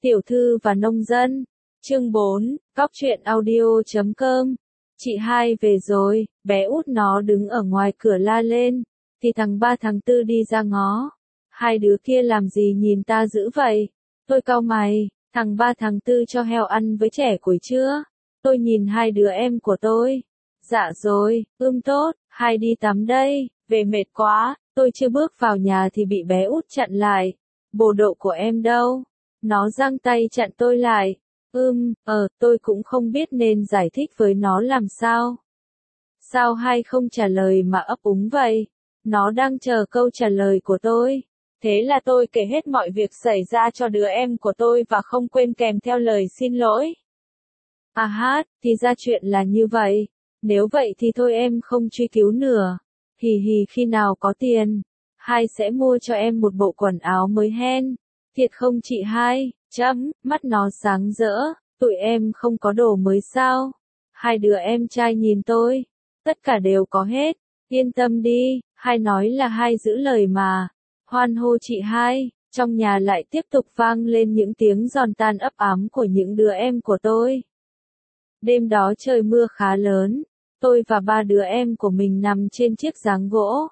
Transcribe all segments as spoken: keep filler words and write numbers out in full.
Tiểu thư và nông dân. Chương bốn, Góc truyện audio chấm com. Chị hai về rồi, bé út nó đứng ở ngoài cửa la lên, thì thằng ba thằng tư đi ra ngó. Hai đứa kia làm gì nhìn ta dữ vậy? Tôi cau mày, thằng ba thằng tư cho heo ăn với trẻ củi chưa? Tôi nhìn hai đứa em của tôi. Dạ rồi, ưm tốt, hai đi tắm đây, về mệt quá. Tôi chưa bước vào nhà thì bị bé út chặn lại. Bộ đồ của em đâu? Nó giang tay chặn tôi lại. Ưm, ờ, tôi cũng không biết nên giải thích với nó làm sao. Sao hai không trả lời mà ấp úng vậy? Nó đang chờ câu trả lời của tôi. Thế là tôi kể hết mọi việc xảy ra cho đứa em của tôi và không quên kèm theo lời xin lỗi. À hát, thì ra chuyện là như vậy. Nếu vậy thì thôi em không truy cứu nữa. Hì hì khi nào có tiền, hai sẽ mua cho em một bộ quần áo mới hen. Thiệt không chị hai? Chấm, mắt nó sáng rỡ, tụi em không có đồ mới sao? Hai đứa em trai nhìn tôi, tất cả đều có hết, yên tâm đi, hai nói là hai giữ lời mà. Hoan hô chị hai, trong nhà lại tiếp tục vang lên những tiếng giòn tan ấp ám của những đứa em của tôi. Đêm đó trời mưa khá lớn, tôi và ba đứa em của mình nằm trên chiếc giáng gỗ.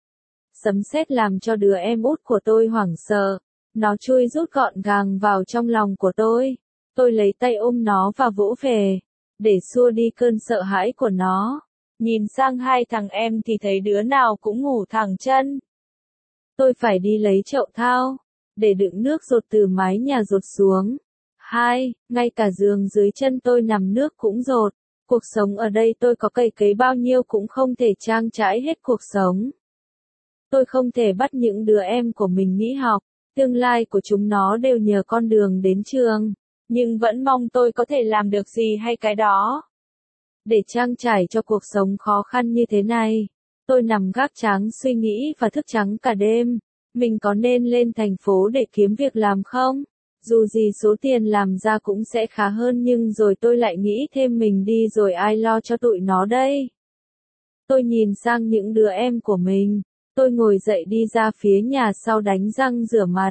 Sấm sét làm cho đứa em út của tôi hoảng sợ. Nó chui rút gọn gàng vào trong lòng của tôi. Tôi lấy tay ôm nó và vỗ về, để xua đi cơn sợ hãi của nó. Nhìn sang hai thằng em thì thấy đứa nào cũng ngủ thẳng chân. Tôi phải đi lấy chậu thao, để đựng nước dột từ mái nhà dột xuống. Hai, ngay cả giường dưới chân tôi nằm nước cũng dột. Cuộc sống ở đây tôi có cày cấy bao nhiêu cũng không thể trang trải hết cuộc sống. Tôi không thể bắt những đứa em của mình nghỉ học. Tương lai của chúng nó đều nhờ con đường đến trường, nhưng vẫn mong tôi có thể làm được gì hay cái đó. Để trang trải cho cuộc sống khó khăn như thế này, tôi nằm gác trắng suy nghĩ và thức trắng cả đêm. Mình có nên lên thành phố để kiếm việc làm không? Dù gì số tiền làm ra cũng sẽ khá hơn, nhưng rồi tôi lại nghĩ thêm mình đi rồi ai lo cho tụi nó đây? Tôi nhìn sang những đứa em của mình. Tôi ngồi dậy đi ra phía nhà sau đánh răng rửa mặt.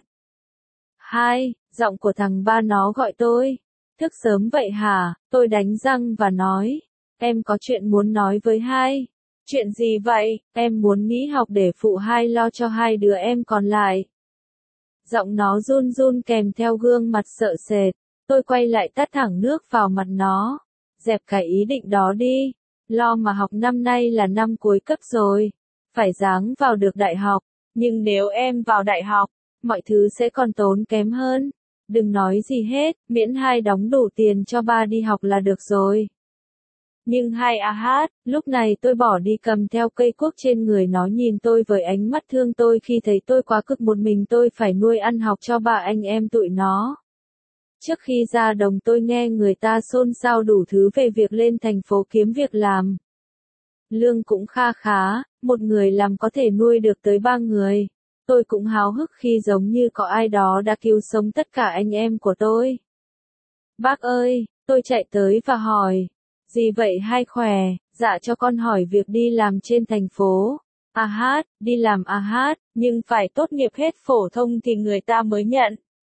Hai, giọng của thằng ba nó gọi tôi. Thức sớm vậy hả? Tôi đánh răng và nói. Em có chuyện muốn nói với hai. Chuyện gì vậy? Em muốn nghỉ học để phụ hai lo cho hai đứa em còn lại. Giọng nó run run kèm theo gương mặt sợ sệt. Tôi quay lại tát thẳng nước vào mặt nó. Dẹp cái ý định đó đi. Lo mà học năm nay là năm cuối cấp rồi. Phải ráng vào được đại học, nhưng nếu em vào đại học, mọi thứ sẽ còn tốn kém hơn. Đừng nói gì hết, miễn hai đóng đủ tiền cho ba đi học là được rồi. Nhưng hai à hát, lúc này tôi bỏ đi cầm theo cây cuốc trên người nó nhìn tôi với ánh mắt thương tôi khi thấy tôi quá cực một mình tôi phải nuôi ăn học cho ba anh em tụi nó. Trước khi ra đồng tôi nghe người ta xôn xao đủ thứ về việc lên thành phố kiếm việc làm. Lương cũng kha khá, một người làm có thể nuôi được tới ba người. Tôi cũng háo hức khi giống như có ai đó đã cứu sống tất cả anh em của tôi. Bác ơi, tôi chạy tới và hỏi. Gì vậy hai khỏe? Dạ cho con hỏi việc đi làm trên thành phố. À hát, đi làm à hát, nhưng phải tốt nghiệp hết phổ thông thì người ta mới nhận.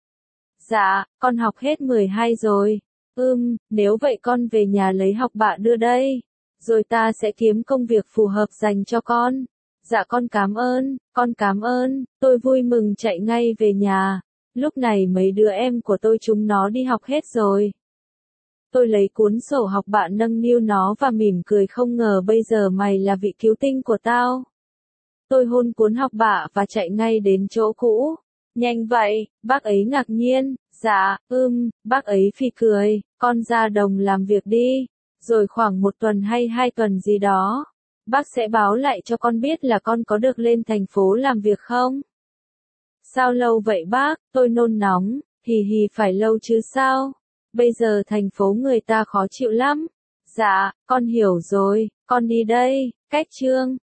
Dạ, con học hết mười hai rồi. Ừm, nếu vậy con về nhà lấy học bạ đưa đây. Rồi ta sẽ kiếm công việc phù hợp dành cho con. Dạ con cảm ơn, con cảm ơn, tôi vui mừng chạy ngay về nhà. Lúc này mấy đứa em của tôi chúng nó đi học hết rồi. Tôi lấy cuốn sổ học bạ nâng niu nó và mỉm cười không ngờ bây giờ mày là vị cứu tinh của tao. Tôi hôn cuốn học bạ và chạy ngay đến chỗ cũ. Nhanh vậy, bác ấy ngạc nhiên, dạ, ưm, bác ấy phì cười, con ra đồng làm việc đi. Rồi khoảng một tuần hay hai tuần gì đó, bác sẽ báo lại cho con biết là con có được lên thành phố làm việc không? Sao lâu vậy bác? Tôi nôn nóng, hì hì phải lâu chứ sao? Bây giờ thành phố người ta khó chịu lắm. Dạ, con hiểu rồi, con đi đây, cách chương.